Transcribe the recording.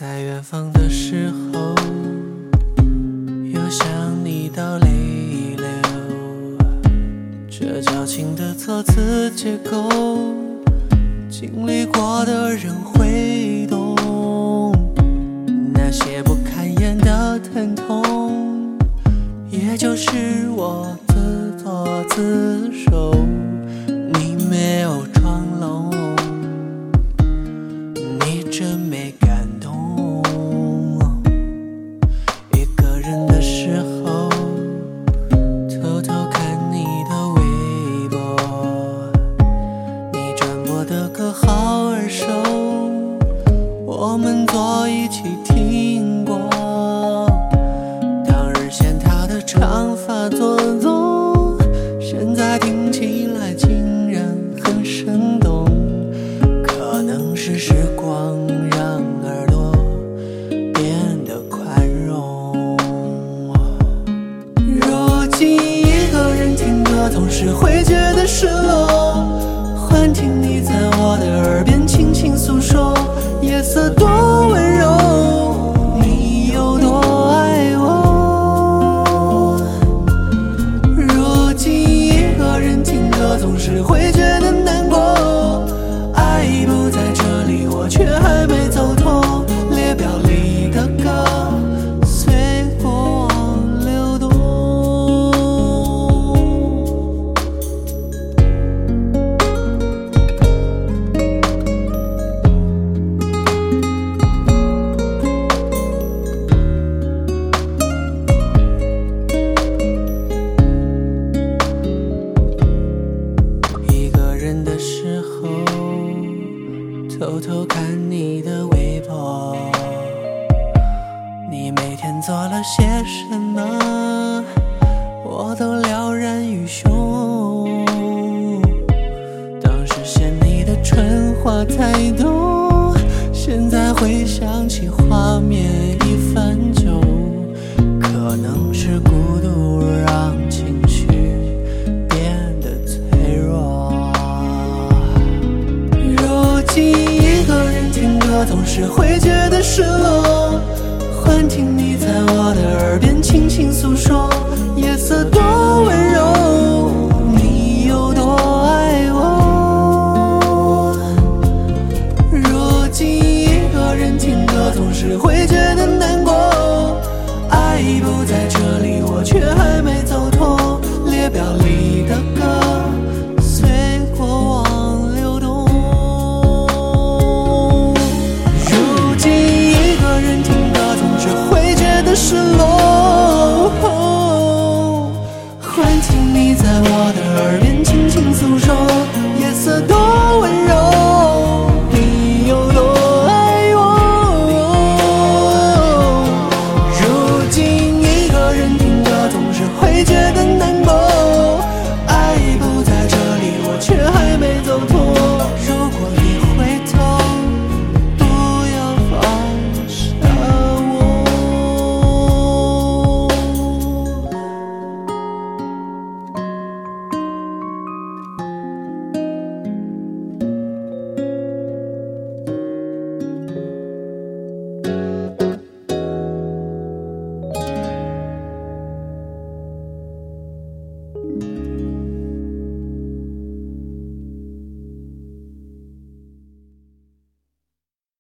在远方的时候，又想你到泪流，这矫情的措辞结构，经历过的人会懂。那些不堪言的疼痛，也就是我自作自受。你没有装聋，你真没感动。一个人的时候，偷偷看你的微博，你转播的歌好耳熟，我们坐一起听过。当日嫌他的长发做作，现在听起来竟然很生动。可能是时光让耳朵变得宽容。如今一个人听歌总是会觉得失落，幻听你在我的耳边轻轻诉说，夜色多温柔，你有多爱我。如今一个人听歌总是会觉得难过，爱不在这里，我却还没走脱。列表里的歌随过往流动。一个人的时候，偷偷看你的微博，你每天做了些什么，我都了然于胸。当时嫌你的春话太多，现在回想起画面已泛旧，可能是孤独让情绪变得脆弱。如今一个人听歌总是会觉得失落，幻听你在我的耳边轻轻诉说，夜色多温柔，